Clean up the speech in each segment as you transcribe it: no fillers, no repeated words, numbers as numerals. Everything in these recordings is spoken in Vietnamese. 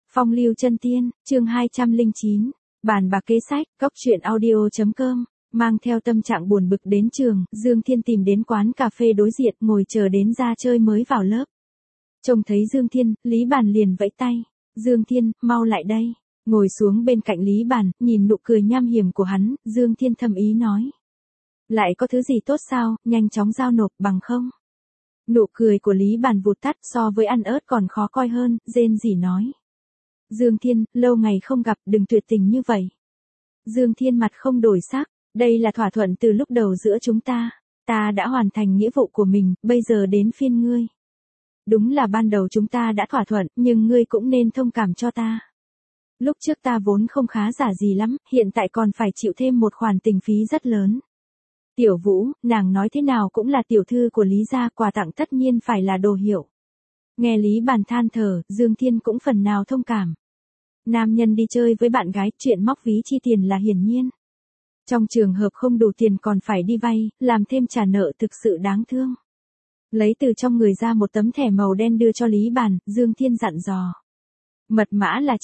Phong lưu chân tiên, chương 209. Bàn bạc kế sách, góc truyện audio.com. Mang theo tâm trạng buồn bực đến trường, Dương Thiên tìm đến quán cà phê đối diện, ngồi chờ đến ra chơi mới vào lớp. Trông thấy Dương Thiên, Lý Bàn liền vẫy tay. Dương Thiên, mau lại đây. Ngồi xuống bên cạnh Lý Bàn, nhìn nụ cười nham hiểm của hắn, Dương Thiên thầm ý nói. Lại có thứ gì tốt sao, nhanh chóng giao nộp bằng không? Nụ cười của Lý Bàn vụt tắt, so với ăn ớt còn khó coi hơn, rên rỉ nói. Dương Thiên, lâu ngày không gặp, đừng tuyệt tình như vậy. Dương Thiên mặt không đổi sắc, đây là thỏa thuận từ lúc đầu giữa chúng ta. Ta đã hoàn thành nghĩa vụ của mình, bây giờ đến phiên ngươi. Đúng là ban đầu chúng ta đã thỏa thuận, nhưng ngươi cũng nên thông cảm cho ta. Lúc trước ta vốn không khá giả gì lắm, hiện tại còn phải chịu thêm một khoản tình phí rất lớn. Tiểu Vũ, nàng nói thế nào cũng là tiểu thư của Lý gia, quà tặng tất nhiên phải là đồ hiệu. Nghe Lý Bàn than thở, Dương Thiên cũng phần nào thông cảm. Nam nhân đi chơi với bạn gái, chuyện móc ví chi tiền là hiển nhiên. Trong trường hợp không đủ tiền còn phải đi vay, làm thêm trả nợ thực sự đáng thương. Lấy từ trong người ra một tấm thẻ màu đen đưa cho Lý Bàn, Dương Thiên dặn dò. Mật mã là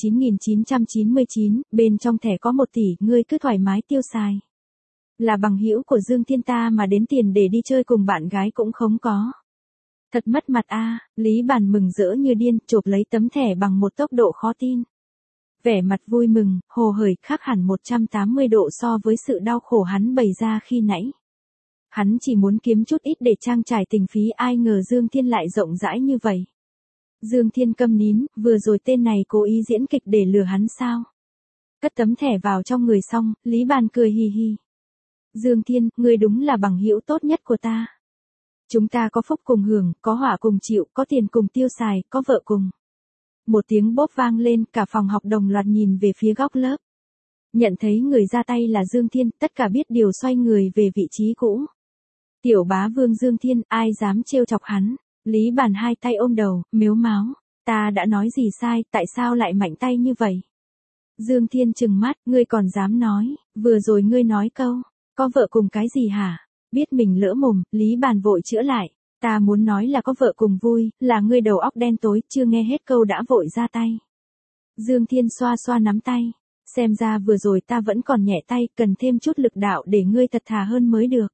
9999, bên trong thẻ có 1 tỷ, ngươi cứ thoải mái tiêu xài. Là bằng hữu của Dương Thiên ta mà đến tiền để đi chơi cùng bạn gái cũng không có. Thật mất mặt a. Lý Bàn mừng rỡ như điên, chộp lấy tấm thẻ bằng một tốc độ khó tin. Vẻ mặt vui mừng, hồ hởi khác hẳn 180 độ so với sự đau khổ hắn bày ra khi nãy. Hắn chỉ muốn kiếm chút ít để trang trải tình phí, ai ngờ Dương Thiên lại rộng rãi như vậy. Dương Thiên câm nín, vừa rồi tên này cố ý diễn kịch để lừa hắn sao? Cất tấm thẻ vào trong người xong, Lý Bàn cười hì hì. Dương Thiên, ngươi đúng là bằng hữu tốt nhất của ta. Chúng ta có phúc cùng hưởng, có họa cùng chịu, có tiền cùng tiêu xài, có vợ cùng. Một tiếng bốp vang lên, cả phòng học đồng loạt nhìn về phía góc lớp. Nhận thấy người ra tay là Dương Thiên, tất cả biết điều xoay người về vị trí cũ. Tiểu bá vương Dương Thiên, ai dám trêu chọc hắn? Lý Bàn hai tay ôm đầu, mếu máo. Ta đã nói gì sai, tại sao lại mạnh tay như vậy? Dương Thiên trừng mắt, ngươi còn dám nói, vừa rồi ngươi nói câu, có vợ cùng cái gì hả? Biết mình lỡ mồm, Lý Bàn vội chữa lại. Ta muốn nói là có vợ cùng vui, là ngươi đầu óc đen tối, chưa nghe hết câu đã vội ra tay. Dương Thiên xoa xoa nắm tay. Xem ra vừa rồi ta vẫn còn nhẹ tay, cần thêm chút lực đạo để ngươi thật thà hơn mới được.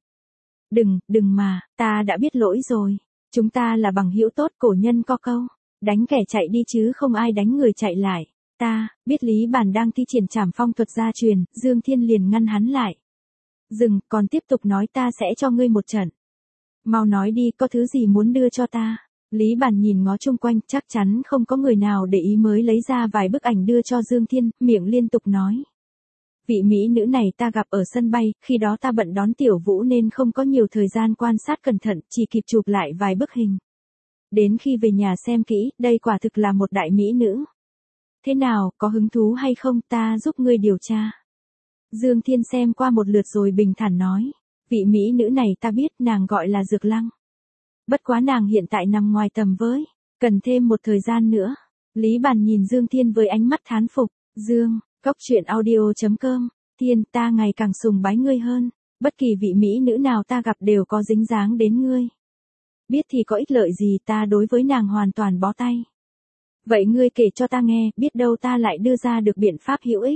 Đừng mà, ta đã biết lỗi rồi. Chúng ta là bằng hữu tốt, cổ nhân có câu. Đánh kẻ chạy đi chứ không ai đánh người chạy lại. Ta, biết Lý Bàn đang thi triển trảm phong thuật gia truyền, Dương Thiên liền ngăn hắn lại. Dừng, còn tiếp tục nói ta sẽ cho ngươi một trận. Mau nói đi, có thứ gì muốn đưa cho ta? Lý Bàn nhìn ngó chung quanh, chắc chắn không có người nào để ý mới lấy ra vài bức ảnh đưa cho Dương Thiên, miệng liên tục nói. Vị mỹ nữ này ta gặp ở sân bay, khi đó ta bận đón Tiểu Vũ nên không có nhiều thời gian quan sát cẩn thận, chỉ kịp chụp lại vài bức hình. Đến khi về nhà xem kỹ, đây quả thực là một đại mỹ nữ. Thế nào, có hứng thú hay không, ta giúp ngươi điều tra. Dương Thiên xem qua một lượt rồi bình thản nói. Vị mỹ nữ này ta biết, nàng gọi là Dược Lăng. Bất quá nàng hiện tại nằm ngoài tầm với, cần thêm một thời gian nữa. Lý Bàn nhìn Dương Thiên với ánh mắt thán phục. Dương, góc truyện audio.com. Thiên, ta ngày càng sùng bái ngươi hơn. Bất kỳ vị mỹ nữ nào ta gặp đều có dính dáng đến ngươi. Biết thì có ích lợi gì, ta đối với nàng hoàn toàn bó tay. Vậy ngươi kể cho ta nghe, biết đâu ta lại đưa ra được biện pháp hữu ích.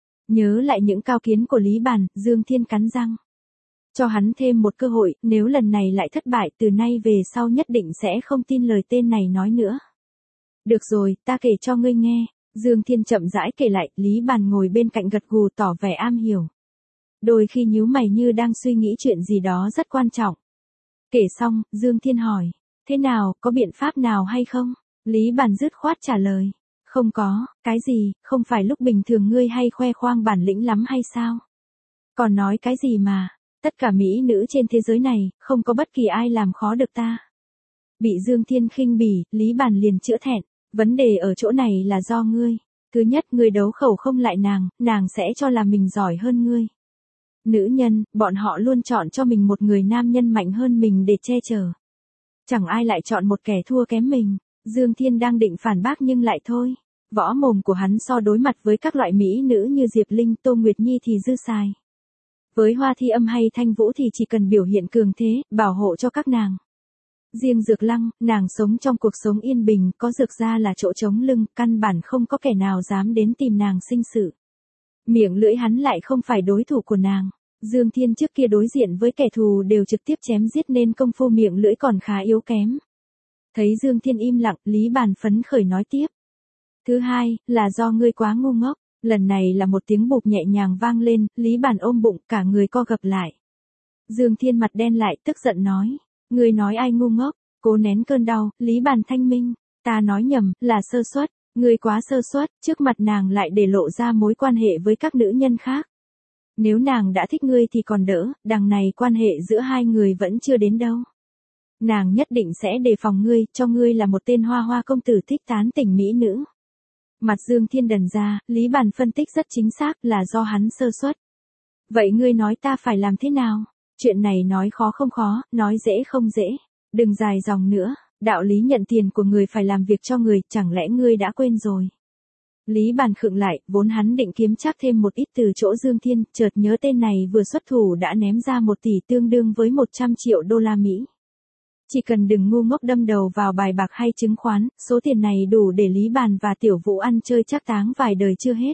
Nhớ lại những cao kiến của Lý Bàn, Dương Thiên cắn răng. Cho hắn thêm một cơ hội, nếu lần này lại thất bại, từ nay về sau nhất định sẽ không tin lời tên này nói nữa. Được rồi, ta kể cho ngươi nghe. Dương Thiên chậm rãi kể lại, Lý Bàn ngồi bên cạnh gật gù tỏ vẻ am hiểu. Đôi khi nhíu mày như đang suy nghĩ chuyện gì đó rất quan trọng. Kể xong, Dương Thiên hỏi, thế nào, có biện pháp nào hay không? Lý Bàn dứt khoát trả lời, không có, cái gì, không phải lúc bình thường ngươi hay khoe khoang bản lĩnh lắm hay sao? Còn nói cái gì mà, tất cả mỹ nữ trên thế giới này, không có bất kỳ ai làm khó được ta. Bị Dương Thiên khinh bỉ, Lý Bàn liền chữa thẹn, vấn đề ở chỗ này là do ngươi. Thứ nhất, ngươi đấu khẩu không lại nàng sẽ cho là mình giỏi hơn ngươi. Nữ nhân, bọn họ luôn chọn cho mình một người nam nhân mạnh hơn mình để che chở. Chẳng ai lại chọn một kẻ thua kém mình. Dương Thiên đang định phản bác nhưng lại thôi. Võ mồm của hắn so đối mặt với các loại mỹ nữ như Diệp Linh, Tô Nguyệt Nhi thì dư xài. Với Hoa Thi Âm hay Thanh Vũ thì chỉ cần biểu hiện cường thế, bảo hộ cho các nàng. Riêng Dược Lăng, nàng sống trong cuộc sống yên bình, có Dược gia là chỗ trống lưng, căn bản không có kẻ nào dám đến tìm nàng sinh sự. Miệng lưỡi hắn lại không phải đối thủ của nàng. Dương Thiên trước kia đối diện với kẻ thù đều trực tiếp chém giết nên công phu miệng lưỡi còn khá yếu kém. Thấy Dương Thiên im lặng, Lý Bàn phấn khởi nói tiếp. Thứ hai, là do ngươi quá ngu ngốc. Lần này là một tiếng bụp nhẹ nhàng vang lên, Lý Bàn ôm bụng, cả người co gập lại. Dương Thiên mặt đen lại, tức giận nói. Ngươi nói ai ngu ngốc? Cố nén cơn đau, Lý Bàn thanh minh. Ta nói nhầm, là sơ suất. Ngươi quá sơ suất, trước mặt nàng lại để lộ ra mối quan hệ với các nữ nhân khác. Nếu nàng đã thích ngươi thì còn đỡ, đằng này quan hệ giữa hai người vẫn chưa đến đâu. Nàng nhất định sẽ đề phòng ngươi, cho ngươi là một tên hoa hoa công tử thích tán tỉnh mỹ nữ. Mặt Dương Thiên đần ra, Lý Bàn phân tích rất chính xác là do hắn sơ suất. Vậy ngươi nói ta phải làm thế nào? Chuyện này nói khó không khó, nói dễ không dễ. Đừng dài dòng nữa, đạo lý nhận tiền của người phải làm việc cho người, chẳng lẽ ngươi đã quên rồi? Lý Bàn khựng lại, vốn hắn định kiếm chắc thêm một ít từ chỗ Dương Thiên, chợt nhớ tên này vừa xuất thủ đã ném ra 1 tỷ tương đương với 100 triệu đô la Mỹ. Chỉ cần đừng ngu ngốc đâm đầu vào bài bạc hay chứng khoán, số tiền này đủ để Lý Bàn và Tiểu Vũ ăn chơi trác táng vài đời chưa hết.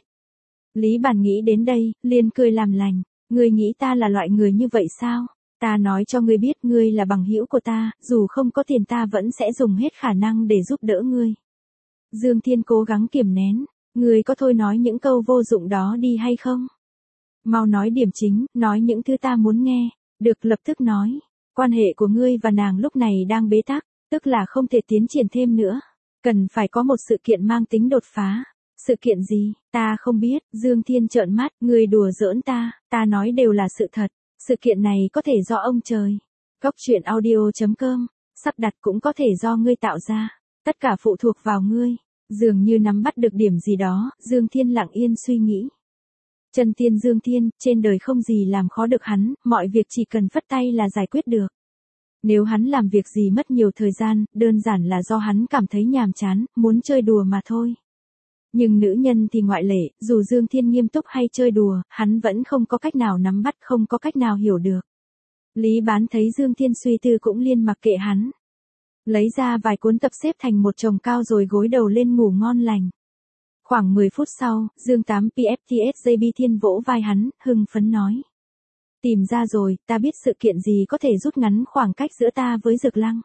Lý Bàn nghĩ đến đây, liền cười làm lành. Ngươi nghĩ ta là loại người như vậy sao? Ta nói cho ngươi biết ngươi là bằng hữu của ta, dù không có tiền ta vẫn sẽ dùng hết khả năng để giúp đỡ ngươi. Dương Thiên cố gắng kiềm nén. Ngươi có thôi nói những câu vô dụng đó đi hay không? Mau nói điểm chính, nói những thứ ta muốn nghe. Được, lập tức nói. Quan hệ của ngươi và nàng lúc này đang bế tắc, tức là không thể tiến triển thêm nữa. Cần phải có một sự kiện mang tính đột phá. Sự kiện gì? Ta không biết. Dương Thiên trợn mắt, ngươi đùa giỡn ta nói đều là sự thật. Sự kiện này có thể do ông trời. Góc truyện audio.com, sắp đặt cũng có thể do ngươi tạo ra. Tất cả phụ thuộc vào ngươi. Dường như nắm bắt được điểm gì đó, Dương Thiên lặng yên suy nghĩ. Chân tiên Dương Thiên, trên đời không gì làm khó được hắn, mọi việc chỉ cần phất tay là giải quyết được. Nếu hắn làm việc gì mất nhiều thời gian, đơn giản là do hắn cảm thấy nhàm chán, muốn chơi đùa mà thôi. Nhưng nữ nhân thì ngoại lệ, dù Dương Thiên nghiêm túc hay chơi đùa, hắn vẫn không có cách nào nắm bắt, không có cách nào hiểu được. Lý Bán thấy Dương Thiên suy tư cũng liên mặc kệ hắn. Lấy ra vài cuốn tập xếp thành một chồng cao rồi gối đầu lên ngủ ngon lành. Khoảng 10 phút sau, Dương 8 PFTSJB Thiên vỗ vai hắn, hưng phấn nói. Tìm ra rồi, ta biết sự kiện gì có thể rút ngắn khoảng cách giữa ta với Dược Lăng.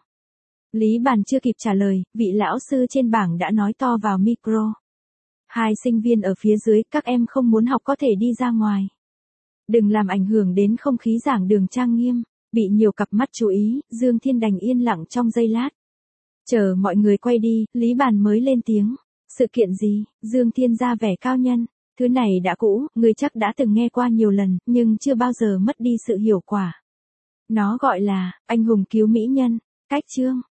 Lý Bàn chưa kịp trả lời, vị lão sư trên bảng đã nói to vào micro. 2 sinh viên ở phía dưới, các em không muốn học có thể đi ra ngoài. Đừng làm ảnh hưởng đến không khí giảng đường trang nghiêm. Bị nhiều cặp mắt chú ý, Dương Thiên đành yên lặng trong giây lát. Chờ mọi người quay đi, Lý Bàn mới lên tiếng. Sự kiện gì? Dương Thiên ra vẻ cao nhân. Thứ này đã cũ, người chắc đã từng nghe qua nhiều lần, nhưng chưa bao giờ mất đi sự hiểu quả. Nó gọi là, anh hùng cứu mỹ nhân. Cách chương.